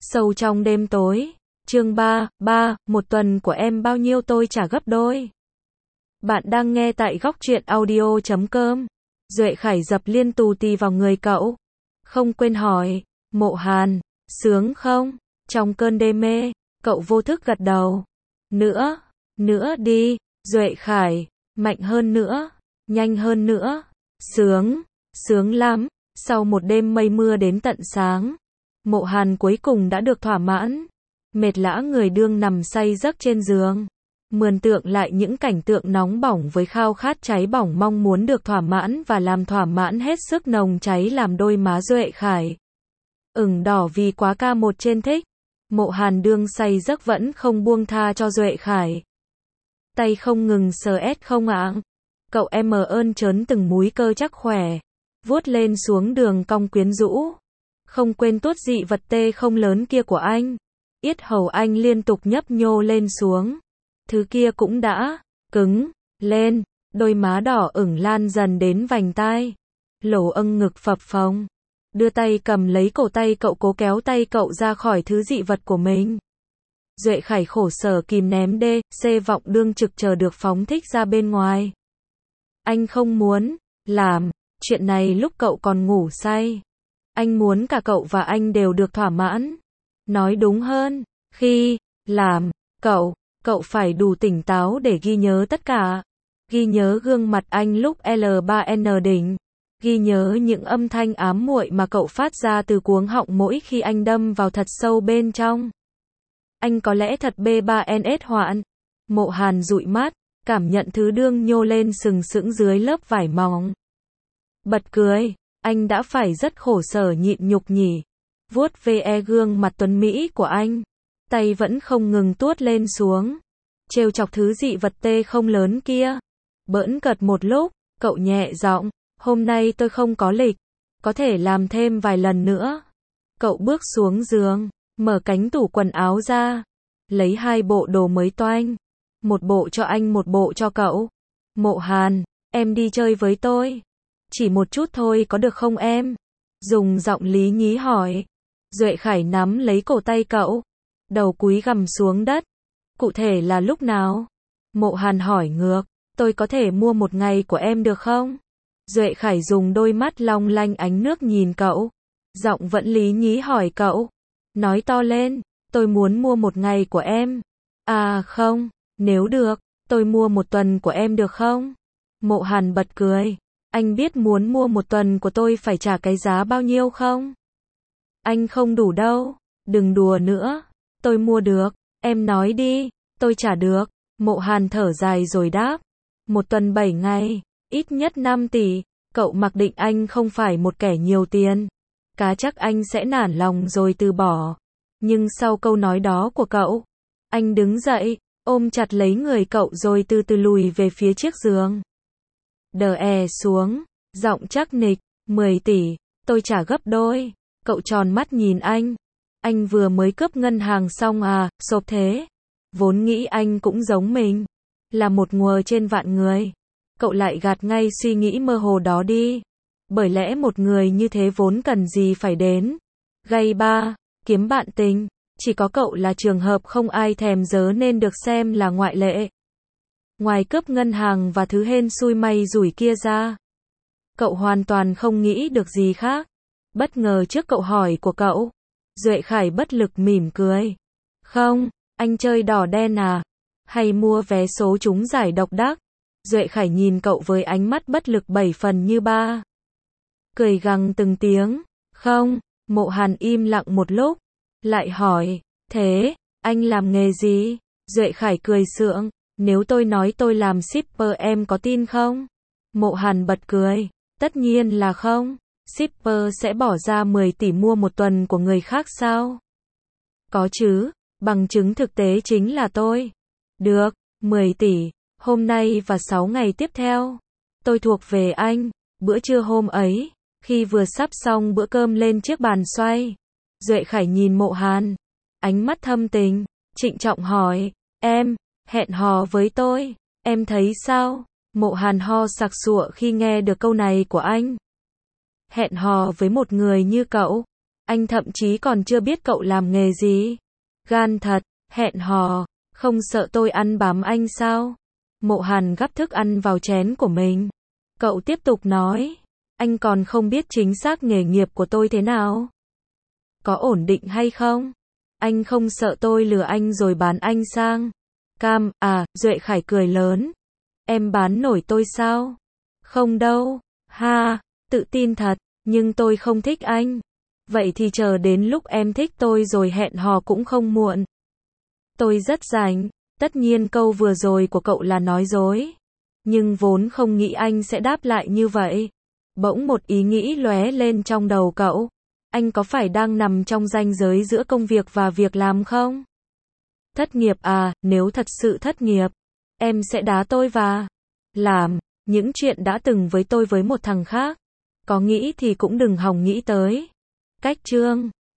Sâu trong đêm tối. Chương 3, một tuần của em bao nhiêu tôi trả gấp đôi. Bạn đang nghe tại góc truyện audio.com. Duệ Khải dập liên tù tì vào người cậu. Không quên hỏi, Mộ Hàn, sướng không? Trong cơn đê mê, cậu vô thức gật đầu. Nữa đi, Duệ Khải, mạnh hơn nữa, nhanh hơn nữa. Sướng lắm. Sau một đêm mây mưa đến tận sáng, Mộ Hàn cuối cùng đã được thỏa mãn. Mệt lả người đương nằm say giấc trên giường, mường tượng lại những cảnh tượng nóng bỏng với khao khát cháy bỏng mong muốn được thỏa mãn và làm thỏa mãn hết sức nồng cháy làm đôi má Duệ Khải ửng đỏ vì quá ca một trên thích. Mộ Hàn đương say giấc vẫn không buông tha cho Duệ Khải. Tay không ngừng sờ không ạng. Cậu em ơn trớn từng múi cơ chắc khỏe, vuốt lên xuống đường cong quyến rũ. Không quên tuốt dị vật tê không lớn kia của anh. Yết hầu anh liên tục nhấp nhô lên xuống. Thứ kia cũng đã cứng lên, đôi má đỏ ửng lan dần đến vành tai. Lỗ âng ngực phập phồng. Đưa tay cầm lấy cổ tay cậu cố kéo tay cậu ra khỏi thứ dị vật của mình. Duệ Khải khổ sở kìm ném vọng đương trực chờ được phóng thích ra bên ngoài. Anh không muốn làm chuyện này lúc cậu còn ngủ say. Anh muốn cả cậu và anh đều được thỏa mãn. Nói đúng hơn, khi làm, cậu phải đủ tỉnh táo để ghi nhớ tất cả. Ghi nhớ gương mặt anh lúc L3N đỉnh. Ghi nhớ những âm thanh ám muội mà cậu phát ra từ cuống họng mỗi khi anh đâm vào thật sâu bên trong. Anh có lẽ thật B3NS hoạn. Mộ Hàn dụi mắt, cảm nhận thứ đương nhô lên sừng sững dưới lớp vải mỏng. Bật cười, anh đã phải rất khổ sở nhịn nhục nhỉ. Vuốt ve gương mặt tuấn mỹ của anh, tay vẫn không ngừng tuốt lên xuống. Trêu chọc thứ dị vật tê không lớn kia. Bỡn cợt một lúc, cậu nhẹ giọng, hôm nay tôi không có lịch, có thể làm thêm vài lần nữa. Cậu bước xuống giường, mở cánh tủ quần áo ra, lấy 2 bộ đồ mới toanh. Một bộ cho anh, một bộ cho cậu. Mộ Hàn, em đi chơi với tôi. Chỉ một chút thôi có được không em? Dùng giọng lý nhí hỏi. Duệ Khải nắm lấy cổ tay cậu, đầu cúi gằm xuống đất. Cụ thể là lúc nào? Mộ Hàn hỏi ngược, tôi có thể mua một ngày của em được không? Duệ Khải dùng đôi mắt long lanh ánh nước nhìn cậu, giọng vẫn lý nhí hỏi cậu. Nói to lên, tôi muốn mua một ngày của em. À không, nếu được, tôi mua một tuần của em được không? Mộ Hàn bật cười, anh biết muốn mua một tuần của tôi phải trả cái giá bao nhiêu không? Anh không đủ đâu, đừng đùa nữa, tôi mua được, em nói đi, tôi trả được. Mộ Hàn thở dài rồi đáp, một tuần 7 ngày, ít nhất 5 tỷ, cậu mặc định anh không phải một kẻ nhiều tiền. Cá chắc anh sẽ nản lòng rồi từ bỏ. Nhưng sau câu nói đó của cậu, anh đứng dậy, ôm chặt lấy người cậu rồi từ từ lùi về phía chiếc giường. Đè xuống, giọng chắc nịch, 10 tỷ, tôi trả gấp đôi. Cậu tròn mắt nhìn anh vừa mới cướp ngân hàng xong à, sộp thế. Vốn nghĩ anh cũng giống mình, là một ngùa trên vạn người. Cậu lại gạt ngay suy nghĩ mơ hồ đó đi. Bởi lẽ một người như thế vốn cần gì phải đến gay ba, kiếm bạn tình. Chỉ có cậu là trường hợp không ai thèm dớ nên được xem là ngoại lệ. Ngoài cướp ngân hàng và thứ hên xui may rủi kia ra, cậu hoàn toàn không nghĩ được gì khác. Bất ngờ trước cậu hỏi của cậu, Duệ Khải bất lực mỉm cười. Không, anh chơi đỏ đen à? Hay mua vé số trúng giải độc đắc? Duệ Khải nhìn cậu với ánh mắt bất lực 7 phần như ba. Cười gằn từng tiếng. Không. Mộ Hàn im lặng một lúc, lại hỏi, thế, anh làm nghề gì? Duệ Khải cười sượng, nếu tôi nói tôi làm shipper em có tin không? Mộ Hàn bật cười, tất nhiên là không. Shipper sẽ bỏ ra 10 tỷ mua một tuần của người khác sao? Có chứ, bằng chứng thực tế chính là tôi. Được, 10 tỷ, hôm nay và 6 ngày tiếp theo, tôi thuộc về anh. Bữa trưa hôm ấy, khi vừa sắp xong bữa cơm lên chiếc bàn xoay, Duệ Khải nhìn Mộ Hàn, ánh mắt thâm tình, trịnh trọng hỏi, em, hẹn hò với tôi, em thấy sao? Mộ Hàn ho sặc sụa khi nghe được câu này của anh. Hẹn hò với một người như cậu, Anh thậm chí còn chưa biết cậu làm nghề gì. Gan thật, hẹn hò, không sợ tôi ăn bám anh sao? Mộ Hàn gắp thức ăn vào chén của mình. Cậu tiếp tục nói, anh còn không biết chính xác nghề nghiệp của tôi thế nào. Có ổn định hay không? Anh không sợ tôi lừa anh rồi bán anh sang cam, à, Duệ Khải cười lớn. Em bán nổi tôi sao? Không đâu, ha, tự tin thật, nhưng tôi không thích anh. Vậy thì chờ đến lúc em thích tôi rồi hẹn hò cũng không muộn. Tôi rất rảnh, tất nhiên câu vừa rồi của cậu là nói dối. Nhưng vốn không nghĩ anh sẽ đáp lại như vậy. Bỗng một ý nghĩ lóe lên trong đầu cậu. Anh có phải đang nằm trong ranh giới giữa công việc và việc làm không? Thất nghiệp à, nếu thật sự thất nghiệp, em sẽ đá tôi và làm những chuyện đã từng với tôi với một thằng khác. Có nghĩ thì cũng đừng hòng nghĩ tới. Cách chương